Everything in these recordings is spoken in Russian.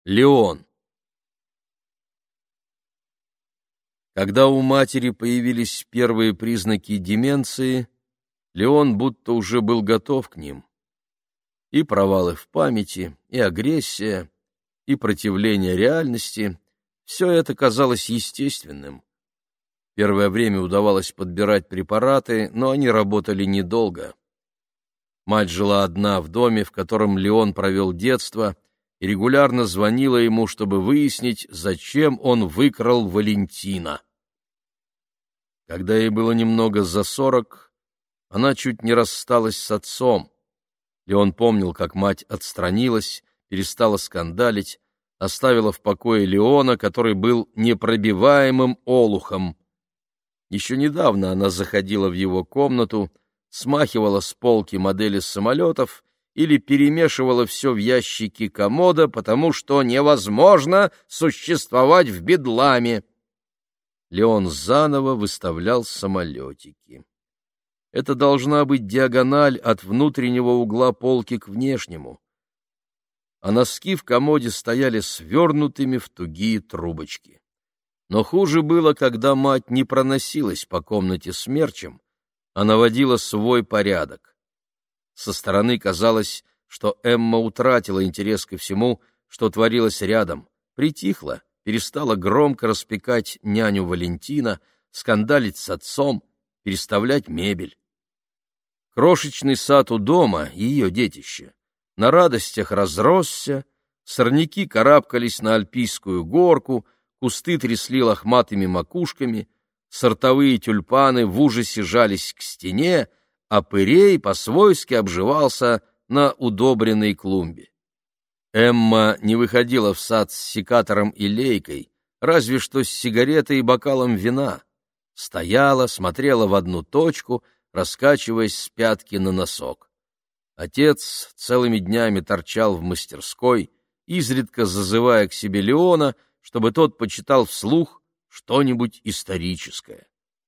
Леон. Когда у матери появились первые признаки деменции, Леон будто уже был готов к ним. И провалы в памяти, и агрессия, и противление реальности — все это казалось естественным. Первое время удавалось подбирать препараты, но они работали недолго. Мать жила одна в доме, в котором Леон провел детство, и регулярно звонила ему, чтобы выяснить, зачем он выкрал Валентина. Когда ей было немного за 40, она чуть не рассталась с отцом. Леон помнил, как мать отстранилась, перестала скандалить, оставила в покое Леона, который был непробиваемым олухом. Еще недавно она заходила в его комнату, смахивала с полки модели самолетов или перемешивала все в ящике комода, потому что невозможно существовать в бедламе. Леон заново выставлял самолетики. Это должна быть диагональ от внутреннего угла полки к внешнему. А носки в комоде стояли свернутыми в тугие трубочки. Но хуже было, когда мать не проносилась по комнате смерчем, а наводила свой порядок. Со стороны казалось, что Эмма утратила интерес ко всему, что творилось рядом, притихла, перестала громко распекать няню Валентина, скандалить с отцом, переставлять мебель. Крошечный сад у дома, ее детище, на радостях разросся, сорняки карабкались на альпийскую горку, кусты трясли лохматыми макушками, сортовые тюльпаны в ужасе жались к стене, а пырей по-свойски обживался на удобренной клумбе. Эмма не выходила в сад с секатором и лейкой, разве что с сигаретой и бокалом вина. Стояла, смотрела в одну точку, раскачиваясь с пятки на носок. Отец целыми днями торчал в мастерской, изредка зазывая к себе Леона, чтобы тот почитал вслух что-нибудь историческое.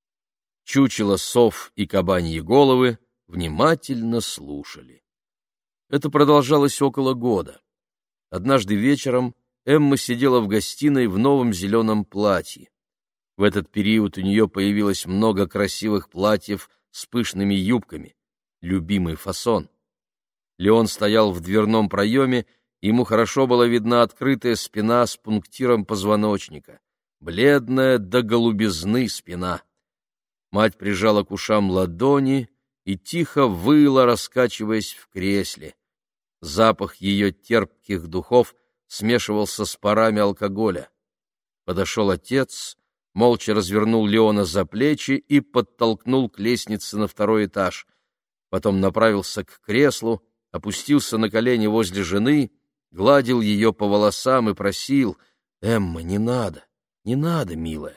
Чучело сов и кабаньи головы внимательно слушали. Это продолжалось около года. Однажды вечером Эмма сидела в гостиной в новом зеленом платье. В этот период у нее появилось много красивых платьев с пышными юбками, любимый фасон. Леон стоял в дверном проеме, ему хорошо была видна открытая спина с пунктиром позвоночника, бледная до голубизны спина. Мать прижала к ушам ладони и тихо выла, раскачиваясь в кресле. Запах ее терпких духов смешивался с парами алкоголя. Подошел отец, молча развернул Леона за плечи и подтолкнул к лестнице на второй этаж. Потом направился к креслу, опустился на колени возле жены, гладил ее по волосам и просил: «Эмма, не надо, милая».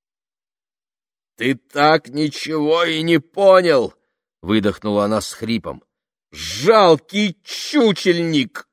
«Ты так ничего и не понял!» — выдохнула она с хрипом. «Жалкий чучельник!»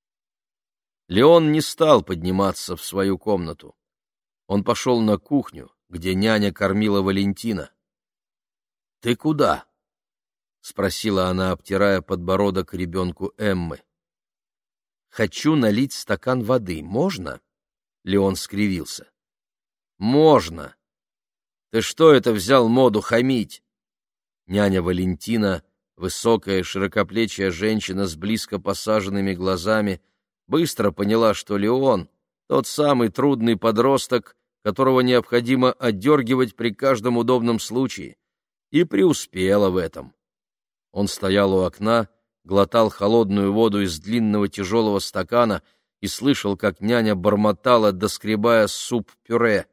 Леон не стал подниматься в свою комнату. Он пошел на кухню, где няня кормила Валентина. «Ты куда?» — спросила она, обтирая подбородок ребенку Эммы. «Хочу налить стакан воды. Можно?» Леон скривился. «Можно. Ты что это взял моду хамить?» Няня Валентина, высокая широкоплечья женщина с близко посаженными глазами, быстро поняла, что Леон — тот самый трудный подросток, которого необходимо отдергивать при каждом удобном случае, и преуспела в этом. Он стоял у окна, глотал холодную воду из длинного тяжелого стакана и слышал, как няня бормотала, доскребая суп-пюре.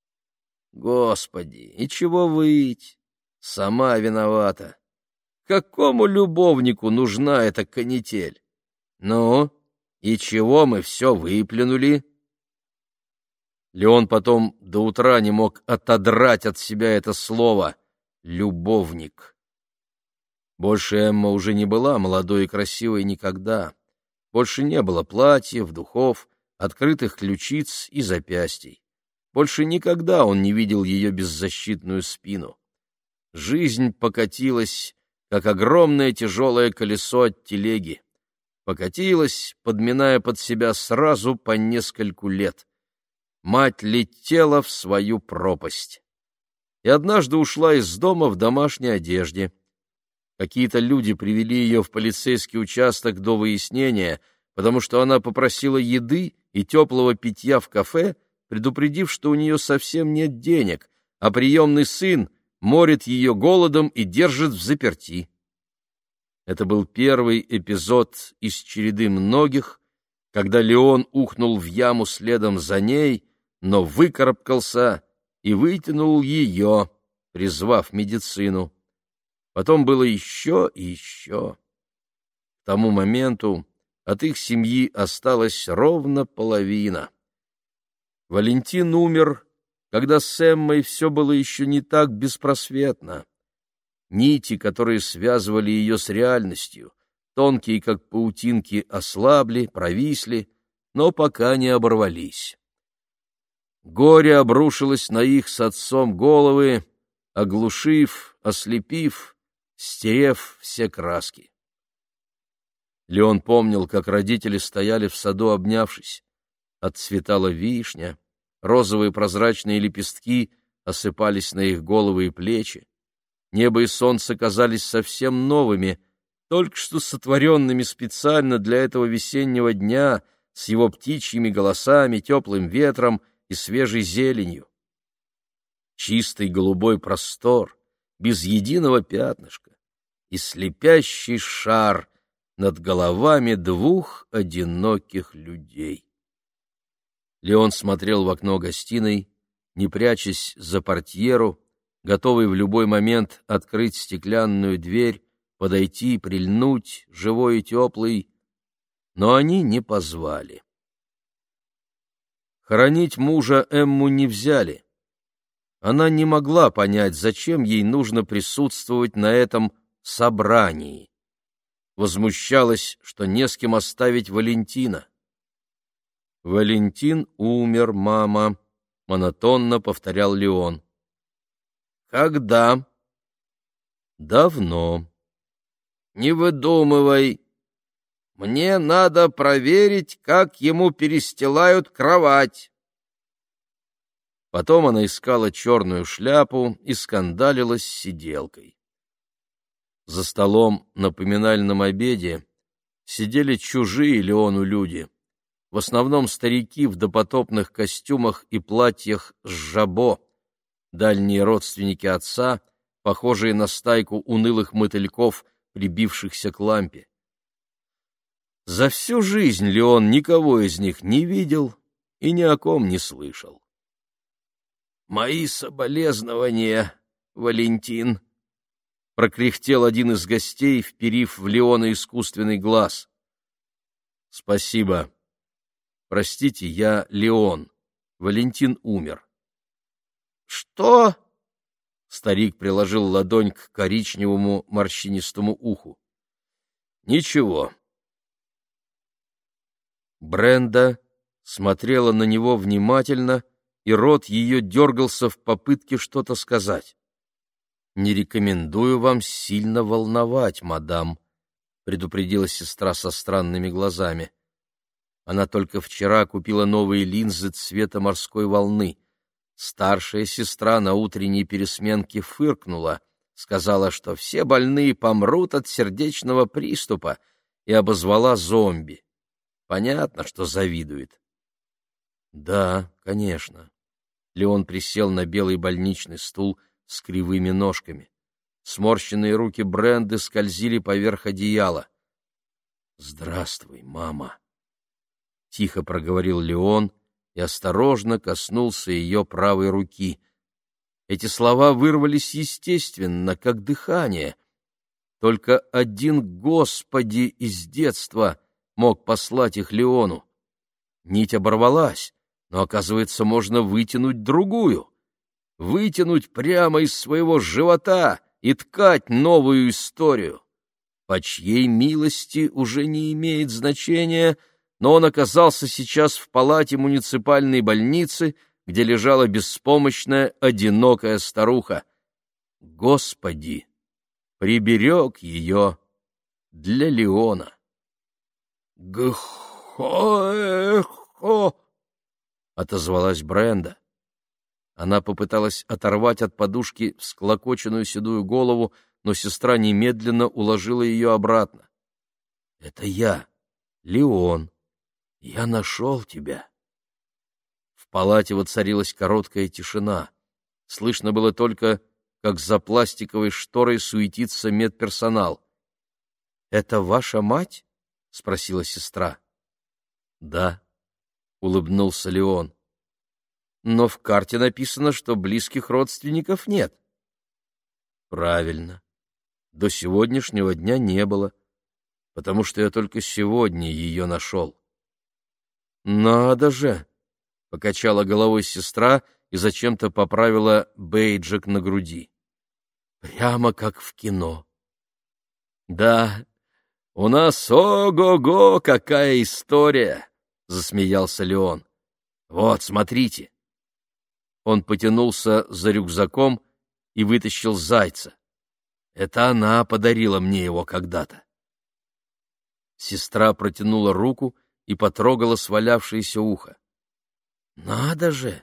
«Господи, и чего выть? Сама виновата. Какому любовнику нужна эта канитель? Ну, и чего мы все выплюнули?» Леон потом до утра не мог отодрать от себя это слово «любовник». Больше Эмма уже не была молодой и красивой никогда. Больше не было платьев, духов, открытых ключиц и запястий. Больше никогда он не видел ее беззащитную спину. Жизнь покатилась, как огромное тяжелое колесо от телеги. покатилась, подминая под себя сразу по нескольку лет. Мать летела в свою пропасть. И однажды ушла из дома в домашней одежде. Какие-то люди привели ее в полицейский участок до выяснения, потому что она попросила еды и теплого питья в кафе, предупредив, что у нее совсем нет денег, а приемный сын морит ее голодом и держит взаперти. Это был первый эпизод из череды многих, когда Леон ухнул в яму следом за ней, но выкарабкался и вытянул ее, призвав медицину. Потом было еще и еще. К тому моменту от их семьи осталась ровно половина. Валентин умер, когда с Эммой все было еще не так беспросветно. Нити, которые связывали ее с реальностью, тонкие, как паутинки, ослабли, провисли, но пока не оборвались. Горе обрушилось на их с отцом головы, оглушив, ослепив, стерев все краски. Леон помнил, как родители стояли в саду, обнявшись. Отцветала вишня, розовые прозрачные лепестки осыпались на их головы и плечи. Небо и солнце казались совсем новыми, только что сотворенными специально для этого весеннего дня, с его птичьими голосами, теплым ветром и свежей зеленью. Чистый голубой простор, без единого пятнышка, и слепящий шар над головами двух одиноких людей. Леон смотрел в окно гостиной, не прячась за портьеру, готовый в любой момент открыть стеклянную дверь, подойти, прильнуть, живой и теплый, но они не позвали. Хоронить мужа Эмму не взяли. Она не могла понять, зачем ей нужно присутствовать на этом собрании. Возмущалась, что не с кем оставить Валентина. «Валентин умер, мама», — монотонно повторял Леон. «Когда?» «Давно». «Не выдумывай. Мне надо проверить, как ему перестилают кровать». Потом она искала черную шляпу и скандалила с сиделкой. За столом на поминальном обеде сидели чужие Леону люди, в основном старики в допотопных костюмах и платьях с жабо, дальние родственники отца, похожие на стайку унылых мотыльков, прибившихся к лампе. За всю жизнь Леон никого из них не видел и ни о ком не слышал. «Мои соболезнования, Валентин», — прокряхтел один из гостей, вперив в Леона искусственный глаз. «Спасибо. Простите, я Леон. Валентин умер». «Что?» — старик приложил ладонь к коричневому морщинистому уху. «Ничего». Бренда смотрела на него внимательно, и рот ее дергался в попытке что-то сказать. «Не рекомендую вам сильно волновать, мадам», — предупредила сестра со странными глазами. Она только вчера купила новые линзы цвета морской волны. Старшая сестра на утренней пересменке фыркнула, сказала, что все больные помрут от сердечного приступа, и обозвала зомби. Понятно, что завидует. «Да, конечно». Леон присел на белый больничный стул с кривыми ножками. Сморщенные руки Бренды скользили поверх одеяла. «Здравствуй, мама», — тихо проговорил Леон и осторожно коснулся ее правой руки. Эти слова вырвались естественно, как дыхание. Только один Господи из детства мог послать их Леону. Нить оборвалась, но, оказывается, можно вытянуть другую. Вытянуть прямо из своего живота и ткать новую историю. По чьей милости уже не имеет значения, но он оказался сейчас в палате муниципальной больницы, где лежала беспомощная, одинокая старуха. Господи, приберег ее для Леона. «Гхо-эхо!» — отозвалась Бренда. Она попыталась оторвать от подушки всклокоченную седую голову, но сестра немедленно уложила ее обратно. — Это я, Леон. Я нашел тебя. В палате воцарилась короткая тишина. Слышно было только, как за пластиковой шторой суетится медперсонал. — Это ваша мать? — спросила сестра. — Да, — улыбнулся Леон. — Но в карте написано, что близких родственников нет. — Правильно. До сегодняшнего дня не было, потому что я только сегодня ее нашел. — Надо же! — покачала головой сестра и зачем-то поправила бейджик на груди. — Прямо как в кино. — Да, у нас ого-го, какая история! — засмеялся Леон. — Вот, смотрите. Он потянулся за рюкзаком и вытащил зайца. Это она подарила мне его когда-то. Сестра протянула руку и потрогала свалявшееся ухо. Надо же!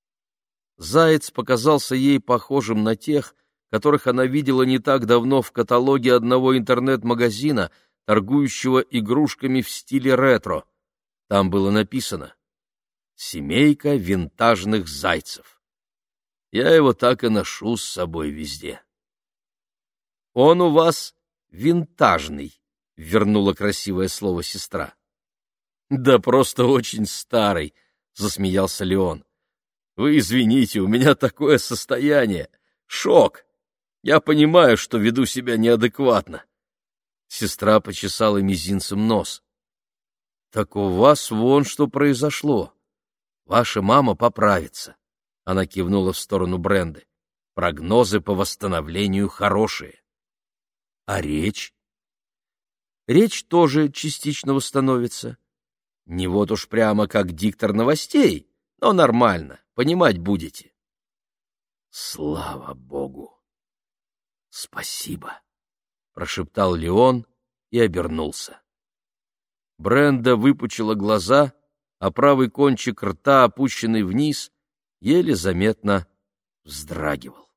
Заяц показался ей похожим на тех, которых она видела не так давно в каталоге одного интернет-магазина, торгующего игрушками в стиле ретро. Там было написано «Семейка винтажных зайцев». Я его так и ношу с собой везде. «Он у вас винтажный», — вернула красивое слово сестра. «Да просто очень старый», — засмеялся Леон. «Вы извините, у меня такое состояние. Шок. Я понимаю, что веду себя неадекватно». Сестра почесала мизинцем нос. «Так у вас вон что произошло. Ваша мама поправится». Она кивнула в сторону Бренды. «Прогнозы по восстановлению хорошие». «А речь?» «Речь тоже частично восстановится. Не вот уж прямо как диктор новостей, но нормально, понимать будете». «Слава Богу! Спасибо!» — прошептал Леон и обернулся. Бренда выпучила глаза, а правый кончик рта, опущенный вниз, еле заметно вздрагивал.